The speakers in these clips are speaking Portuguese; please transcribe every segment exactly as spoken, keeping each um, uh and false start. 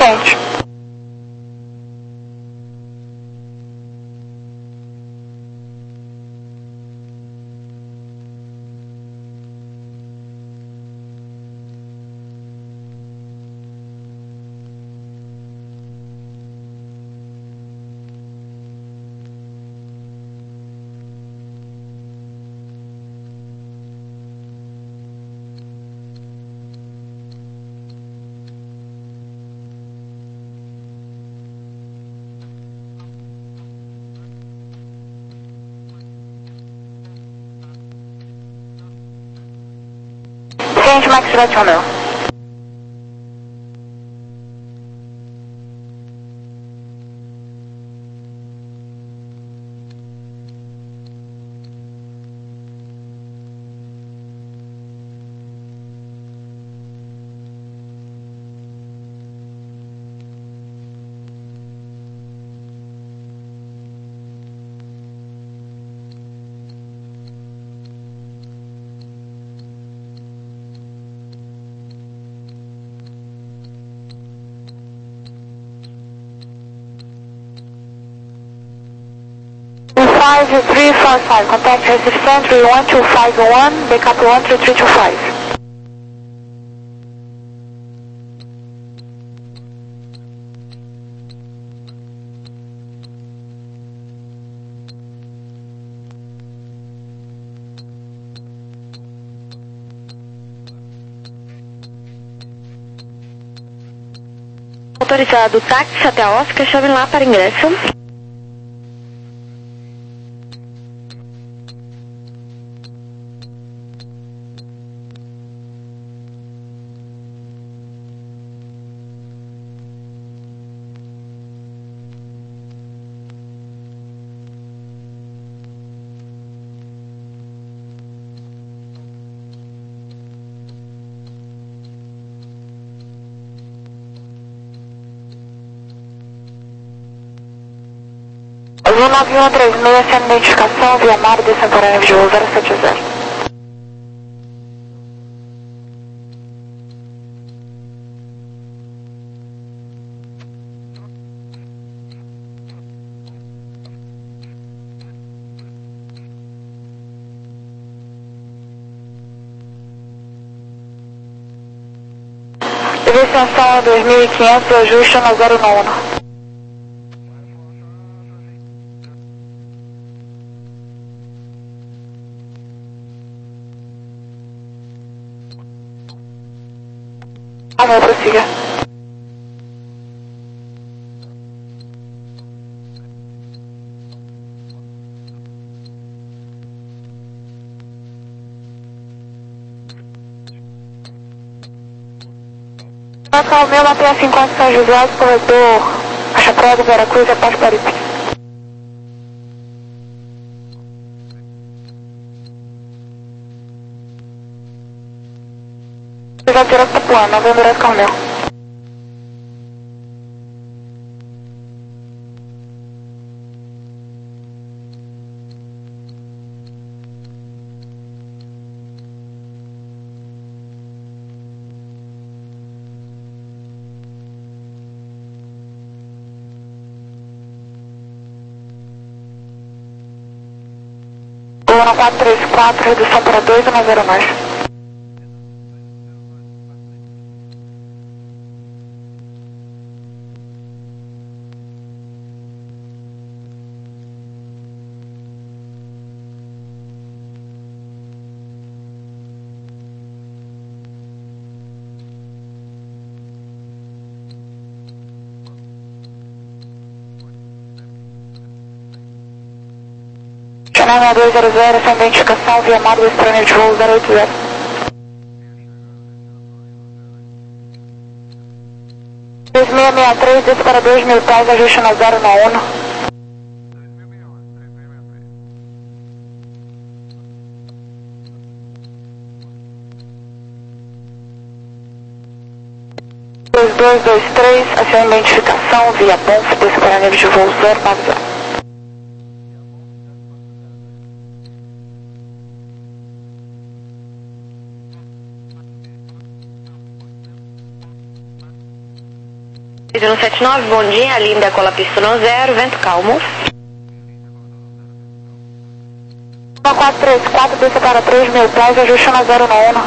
frente. Change Max Red Romeo. five three four five, contact Recife Century one two five one, backup one three three two five. Autorizado táxi até a Oscar, chave lá para ingresso. Azul nove um três seis, sem identificação, via mar, descendo para a de voo zero sete zero. Extensão dois mil e quinhentos, ajuste na zero nove. Amor, prossiga. O meu mantenha cinquenta São José, corredor Caixa Praia do Veracruz, é Paz Paripe. Já direto para o plano, Novembro direto com o meu. Gol quatro três quatro, redução para dois e não zero mais. Channel dois zero zero, sem identificação, via mar do estranho de voo zero oito zero. dois seis seis três, desce para dois mil pés, ajuste na zero na um. dois dois dois três, aciona identificação, via Bonf, desce para nível de voo zero nove zero. zero sete nove, bom dia, linha decola pista no zero, vento calmo. quatro três quatro, desça para três mil pés, ajuste na zero nove.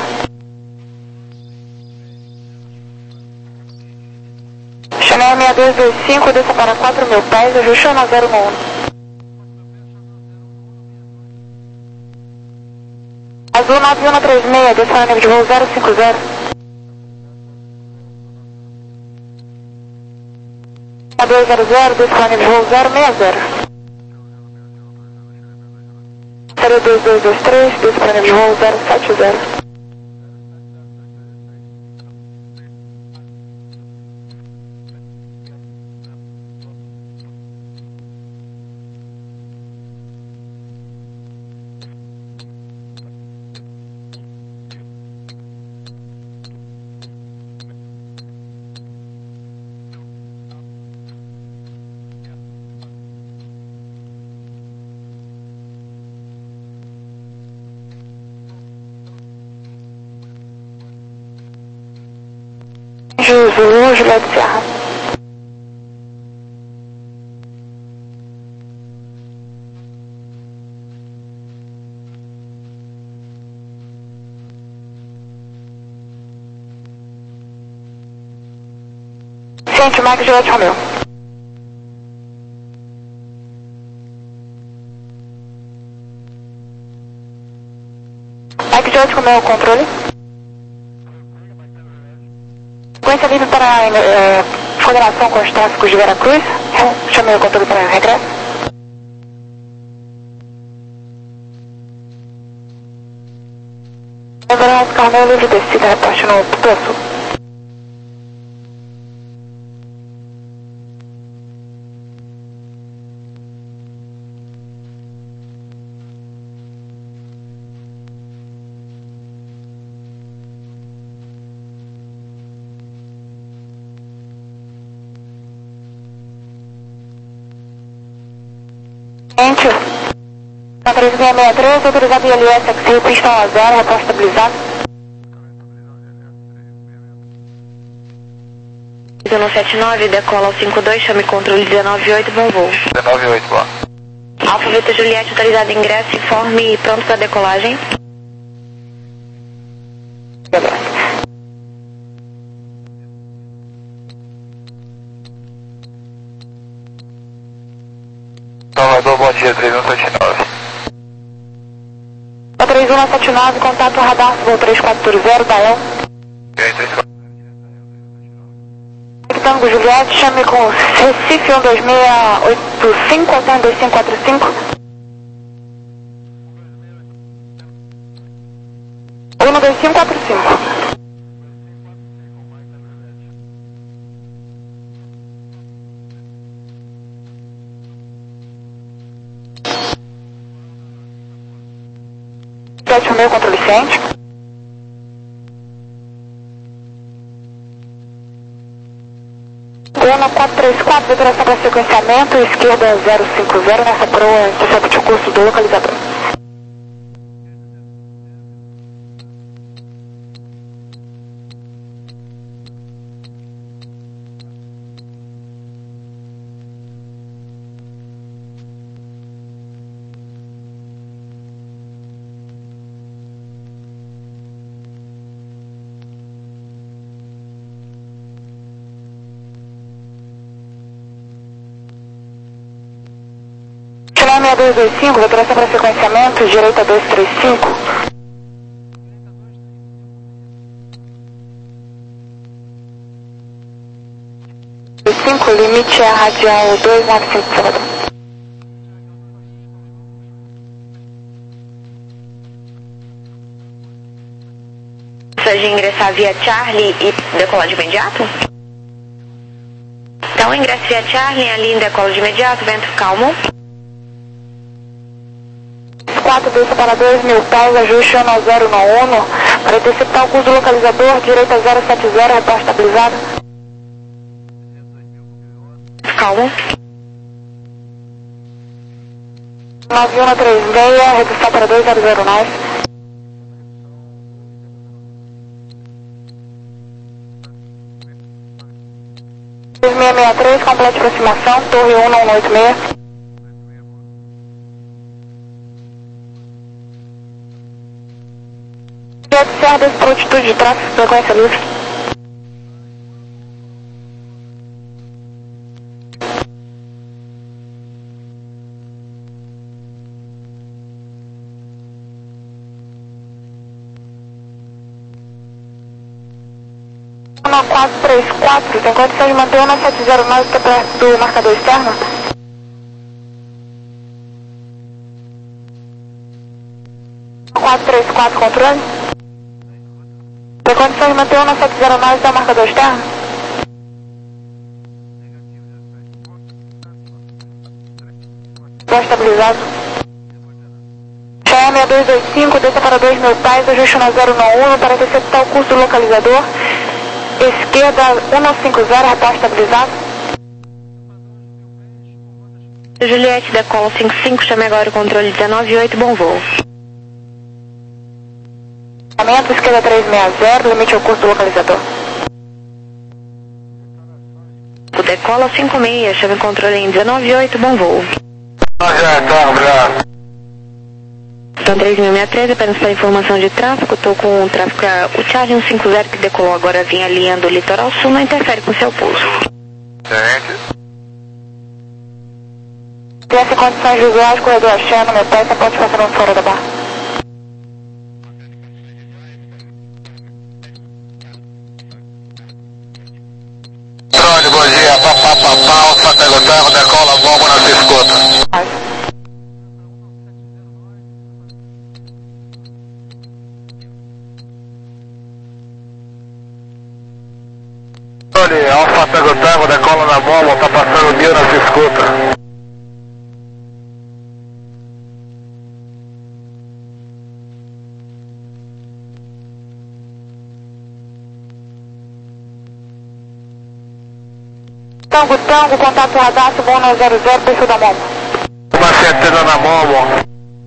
Chanel seis dois dois cinco, desça para quatro mil pés, ajuste na zero nove. Azul nove um três seis, desça na nível de voo zero cinco zero. dois zero zero, desça na nível de voo zero seis zero. zero dois dois dois três, desça para nível de voo zero sete zero. Zulu, Juliette Serra. Ciente, Mike, Juliette Romeu. Mike, Juliette Romeu, controle. Sequência livre para é, Federação com os tráficos de Veracruz. Eu chamei o controle para regresso. Everest Carmel livre descida, reporte no Tupiaçu. Gente, na três seis seis três, autorizado I L S X R, pista um a zero, reposto estabilizado. zero sete nove, decola ao cinco dois, chame controle dezenove oito, bom voo. dezenove oito, boa. Alfa Vita Juliette, autorizado ingresso, informe pronto para decolagem. Salvador, bom dia, três um sete nove. três um sete nove, contato radar, voo três quatro zero, Dael. três quatro. Tango Juliette, chame com Recife um dois seis oito cinco, até um dois cinco quatro cinco. um dois cinco quatro cinco. sete mil, controle ciente. Goma quatro três quatro, decoração para sequenciamento, esquerda zero cinco zero, nessa proa, intercept o curso do localizador. seis dois dois cinco, decoração para sequenciamento, direita dois três cinco. cinco, limite é radial dois nove cinco, Salvador. Precisa de ingressar via Charlie e decolar de imediato? Então, ingresso via Charlie, a linha decola de imediato, vento calmo. quatro, desça para dois mil pés, ajuste ano zero nove, para interceptar o curso do localizador, direita zero sete zero, reposto estabilizado. Calmo. nove um três seis, redução para dois zero zero nove. dois seis seis seis três, complete aproximação, torre um um oito seis. Jet Serra por altitude de tráfego, frequência livre. quatro três quatro, tem condição de manter um sete zero nove, está perto do marcador externo? quatro três quatro, controle? Tem condição de manter um sete zero nove, está o marcador externo? Voo estabilizado. Cheyenne seis dois cinco, desça para dois mil pés, ajuste na zero um um para interceptar o curso do localizador. Esquerda um cinco zero, retorno estabilizado. Juliette, decola cinco cinco, chame agora o controle dezenove oito, bom voo. Esquerda três seis zero, limite ao curso do localizador. Decola cinco seis, chame o controle em dezenove oito, bom voo. Já, tá, obrigado. Então três mil seiscentos e treze, apenas para informação de tráfego, estou com o tráfego, o Charlie cento e cinquenta que decolou agora, vinha alinhando o litoral sul, não interfere com o seu pouso. Gente. Tem essa condições visuais, corredor achando, meu pé, você pode passar no fora da barra. Drone, bom dia, papá, papá, Alfa Tango Tango, decola, bomba na sua escuta. Olha, Alfa Tango Tango, decola na bomba, tá passando mil na sua escuta. Tango, Tango, contato radar, bom no zero zero, perfil da bomba. Uma centena na bomba.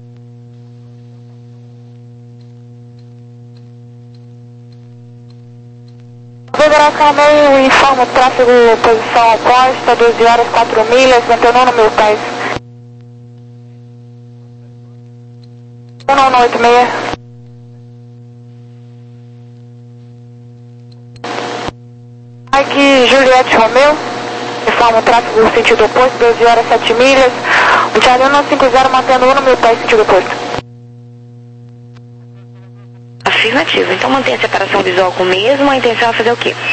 Federação meio, informa o tráfego, posição oposta, doze horas, quatro milhas, mantenendo no meu pés. um um oito seis. Mike Juliette Romeu, informa o tráfego sentido oposto, doze horas, sete milhas. O Charlie um cinco zero, mantendo um no meu pés, sentido oposto. Afirmativo, então mantenha a separação visual com o mesmo, a intenção é fazer o quê?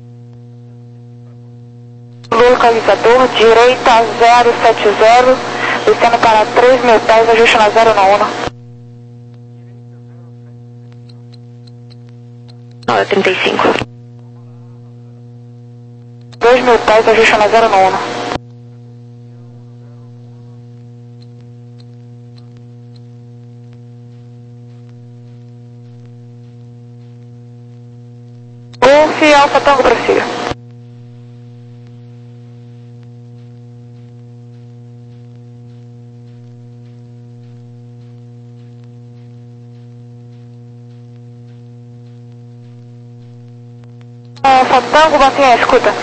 Localizador, direita zero sete zero, descendo para três mil pés, ajuste na zero um um. Hora trinta e cinco. dois mil pés, ajuste na zero um um. Golf Alfa Tango, prossiga. Alfa Tango, mantenha a escuta.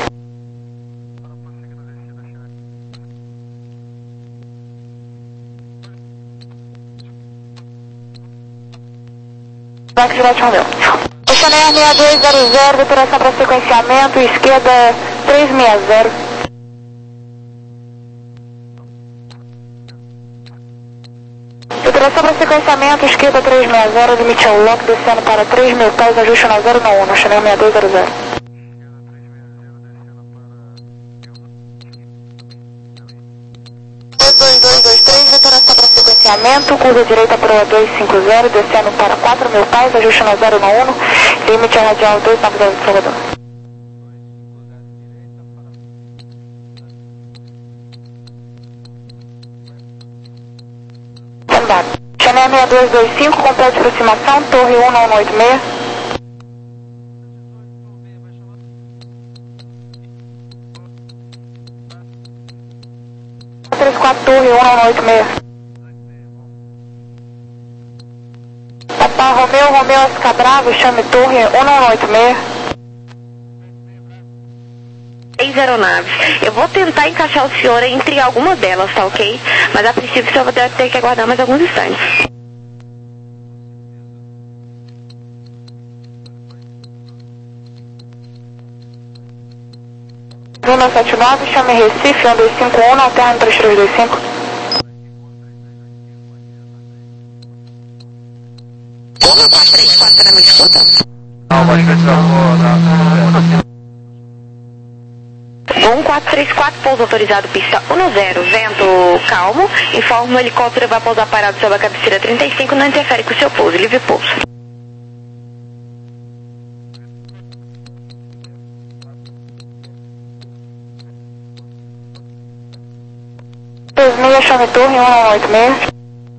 Banco de Bate Romeu. Oceaner seis dois zero zero, depuração para sequenciamento, esquerda três seis zero. Depuração para sequenciamento, esquerda três seis zero, limite ao lock, descendo para três mil pés, ajuste na zero um um, Oceaner seis dois zero zero. dois dois dois três, depuração para sequenciamento, curva direita para dois cinco zero, descendo para quatro mil pés, ajuste na zero um um, limite a radial dois nove zero de Salvador. Chanel seis dois dois cinco, complete aproximação, torre um um oito seis. três quatro, torre um um oito seis. Papa Romeu, Romeu S K Bravo, chame torre um um oito seis. seis aeronaves. Eu vou tentar encaixar o senhor entre algumas delas, tá ok? Mas a princípio o senhor vai ter que aguardar mais alguns instantes. Lima sete nove, chame Recife, um dois cinco um, alterno três três dois cinco. um quatro três quatro, para me escuta. um quatro três quatro, pouso autorizado, pista um zero, vento calmo. Informa o helicóptero vai pousar parado sobre a cabeceira trinta e cinco, não interfere com o seu pouso, livre pouso. dois seis, chame torre, um oito seis.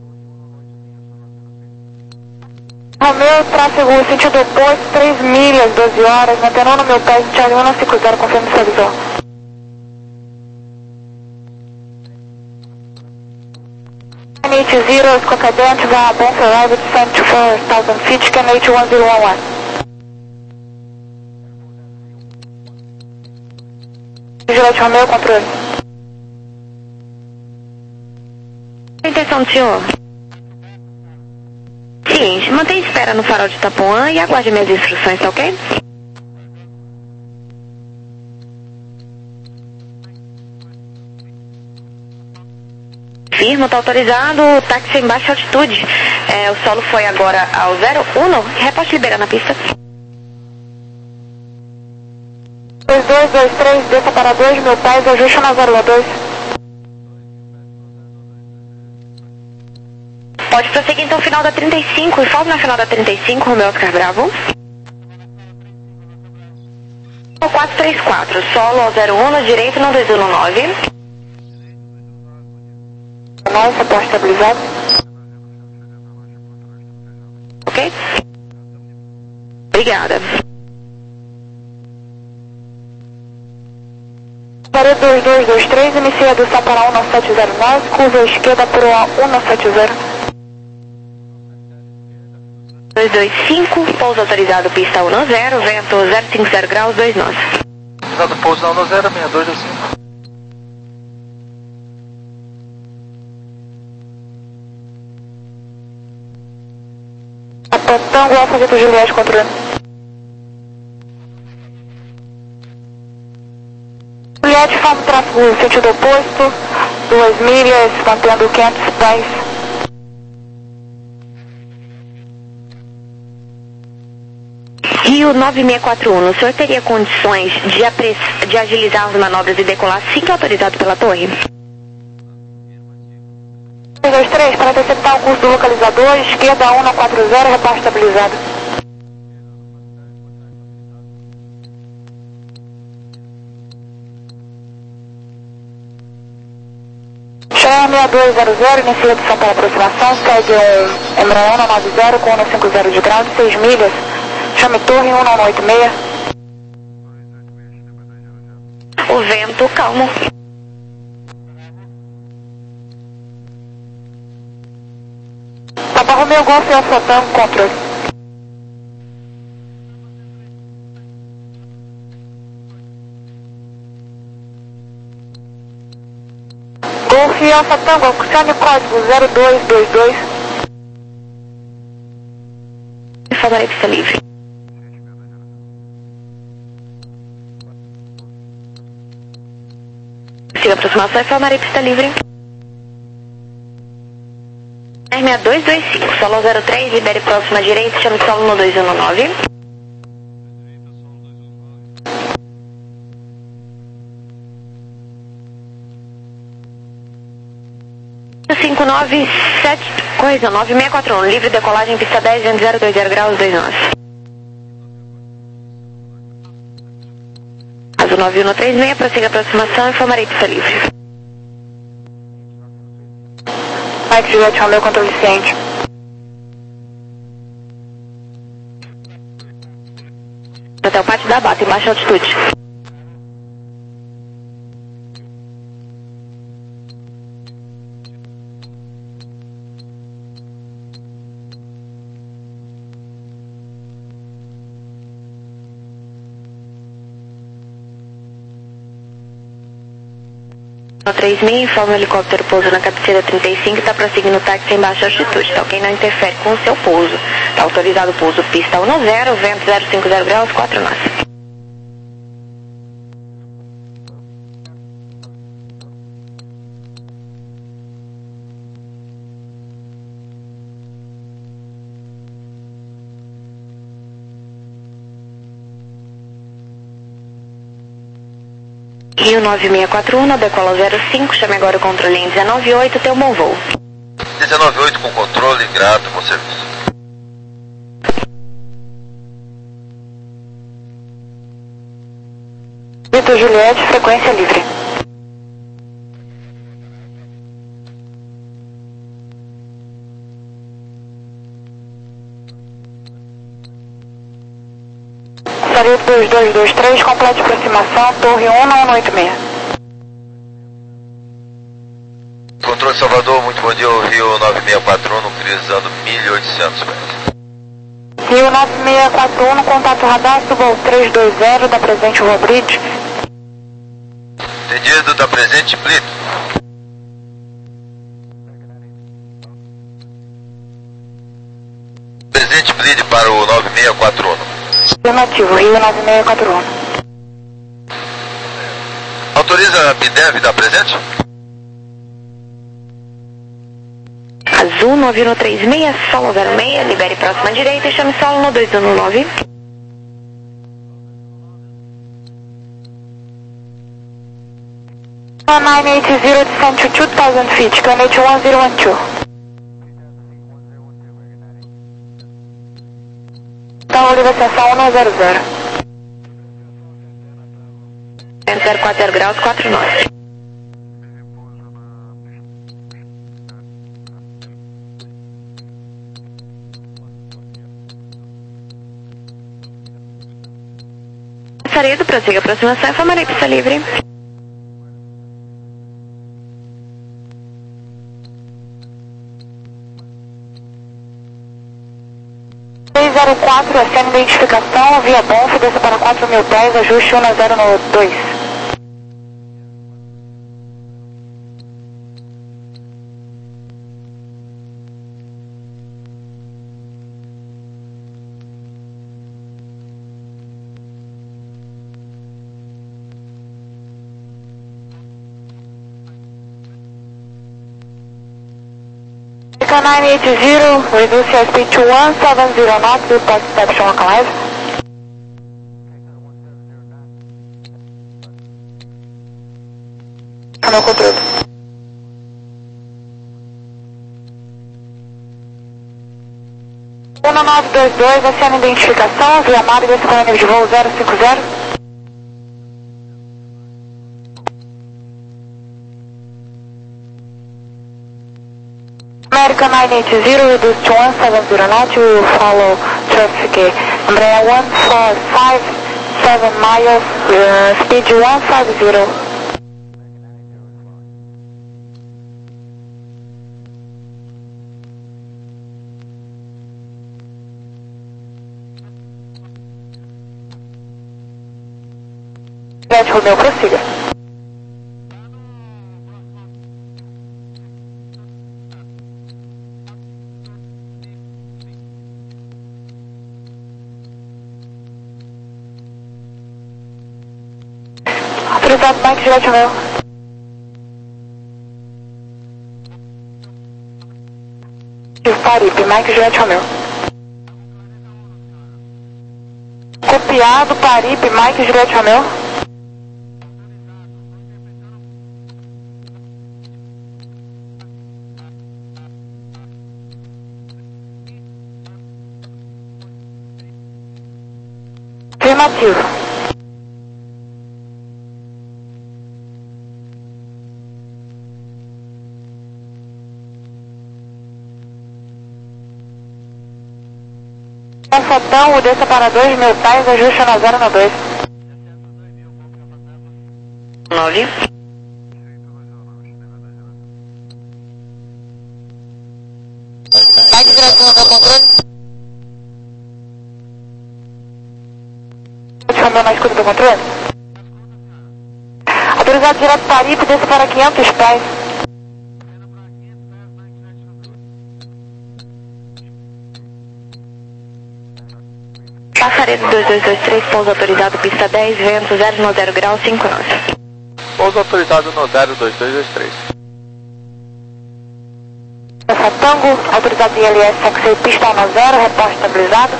Romeu, tráfego sentido oposto, três milhas, doze horas, mantendo no meu pé, Charlie um cinco zero, confirme sua visão. N H zero, Scocadente, vá bom for arrival to seventy-four thousand feet, can H one zero one one. Vigilante Romeu, controle. A intenção do senhor? Seguinte, mantenha espera no farol de Itapuã e aguarde minhas instruções, tá ok? Firma, tá autorizado, táxi em baixa altitude. É, o solo foi agora ao zero um, reposte liberando a pista. dois dois dois três, desça para dois mil pés, ajuste na zero dois. Pode prosseguir então final da trinta e cinco, informe na final da trinta e cinco, Romeu Oscar Bravo. quatro três quatro, solo ao zero um, na direita, não dois um nove. Não, suporte estabilizado. Ok? Obrigada. Parede dois dois dois três, inicia a adução para um sete zero nove, curva à esquerda para o um sete zero. dois dois cinco, pouso autorizado, pista um zero, vento zero cinco zero graus, dois nós. Autorizado pouso na um zero, seis dois dois cinco. Tango Alfa Vitor Juliette, controle. Juliette, forma o tráfego sentido oposto, duas milhas, mantendo quinhentos pés. Rio nove seis quatro um, o senhor teria condições de, apress... de agilizar as manobras e decolar assim que autorizado pela torre? dois dois três, para interceptar o curso do localizador, esquerda um quatro zero, repasse estabilizado. Chama seis dois zero zero, inicia a adição para aproximação, segue um Embraer nove zero com um cinco zero de ground, seis milhas, chame torre um oito seis. O vento calmo. Papa Romeo Golf e Alfa Tango, controle. Golf e Alfa Tango, chame código zero dois dois dois. Informarei pista livre. Siga a aproximação, informarei pista livre. R seis dois dois cinco, solo zero três, libere próxima direita, chame solo no dois um nove. cinco nove sete, correção, nove seis quatro um, livre decolagem, pista dez, vento zero dois zero graus, dois nós. Azul nove um três seis, prossiga a aproximação, informarei pista livre. Mike Juliette, Romeo, controle ciente. Até o pátio da Bata, em baixa altitude. três mil, informa o helicóptero pouso na cabeceira trinta e cinco e está prosseguindo o táxi em baixa altitude, tá ok? Não interfere com o seu pouso. Está autorizado o pouso pista um zero, vento zero cinco zero graus, quatro nós. Rio nove seis quatro um, decola zero cinco, chame agora o controle em dezenove oito, teu bom voo. dezenove oito com controle, grato, bom serviço. Vitor Juliette, frequência livre. Sarildo dois dois dois três, complete aproximação, torre um um oito seis. Controle Salvador, muito bom dia, o Rio nove seis quatro um, cruzando mil e oitocentos pés. Rio nove seis quatro um, contato radar, suba ao três dois zero, da presente Rua Bridge. Entendido, da presente Blito. Presente Blide para o nove seis quatro um. Afirmativo, Rio nove seis quatro um. Autoriza a BIDEV da presente? Azul nove um três seis, solo zero seis, libere próxima direita e chame solo no dois um nove. nine eight zero, descend to two thousand feet, Canadian one zero one two. Então, livre ascensão um zero zero. zero quatro graus, quatro nós. Saído, prossiga a aproximação, informarei pista livre. seis zero quatro, acena identificação, via Bonf, desça para quatro mil pés, ajuste um zero dois. nine eight zero, reduce your speed to one seven zero knots, with past reception on live. Canal controle. um nove dois dois, acena identificação, via mar e desce para nível de voo zero cinco zero. American nine eight zero, reduce to one seven zero knots, you will follow traffic Embraer one four five seven miles, uh, speed one five zero. Jet Romeo, prossiga. Autorizado, Mike Jet Romeo. Paripe, Mike Jet Romeo. Copiado, Paripe, Mike Jet Romeo. Afirmativo. Confotão, desça para dois mil pés, ajuste na zero no dois. nove. Mike direto no meu controle. Romeu na escuta do controle. autorizado direto para Aripe, desce para quinhentos pés. Passaredo dois dois dois três, pouso autorizado, pista dez, vento zero nove zero graus, cinco nove. Pouso autorizado no zero dois dois dois três. Essa Tango, autorizado I L S X, pista um zero, reposto estabilizado.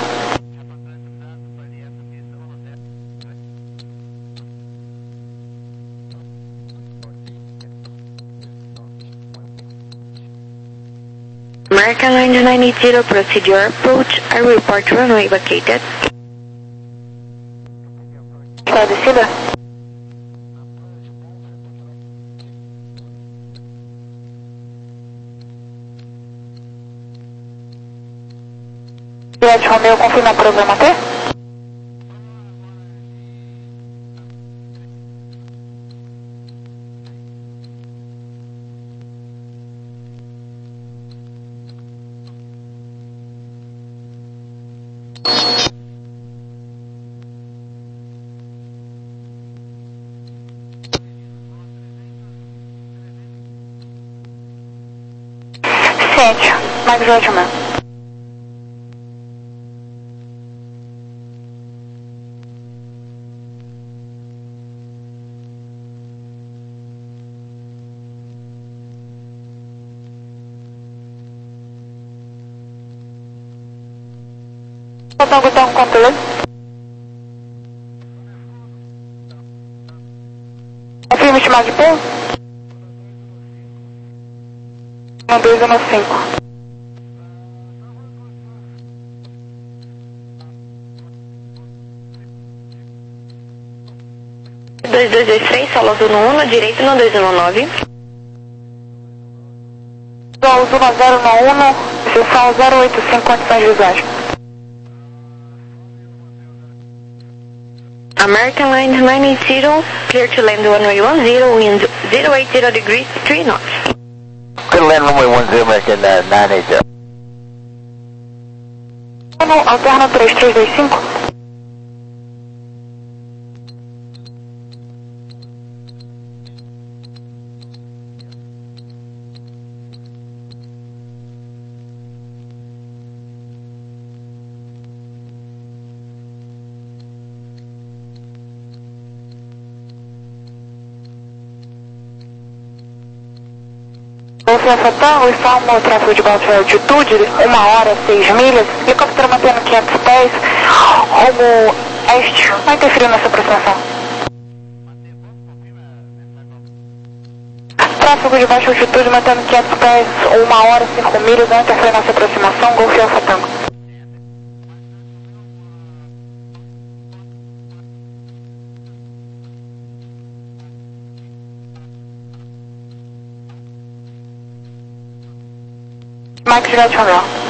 American Line nine eight zero, proceed your approach. I report runway vacated. Está descida? Juliette Romeo, confirma o programa T? Ciente, Mike Juliette Romeo. Tango Tango controle. Confirma estimado de pouso? um dois um cinco. dois dois dois três, solo uno uno, direito no dois um nove. Solo uno zero um um, seção zero oito cinco, condições visuais. American Line nine eight zero, clear to land runway one zero, wind zero eight zero degrees, three knots. Clear to land runway one zero, American uh, nine eight zero. Alterno três três dois cinco. Confiança Tango, informa o tráfego de baixa altitude, uma hora, seis milhas, helicóptero mantendo quinhentos pés, rumo este, não interferiu nessa aproximação. Tráfego de baixa altitude mantendo quinhentos pés, uma hora, cinco milhas, não interferiu nessa aproximação, Confiança Tango. Mike Juliette Romeo.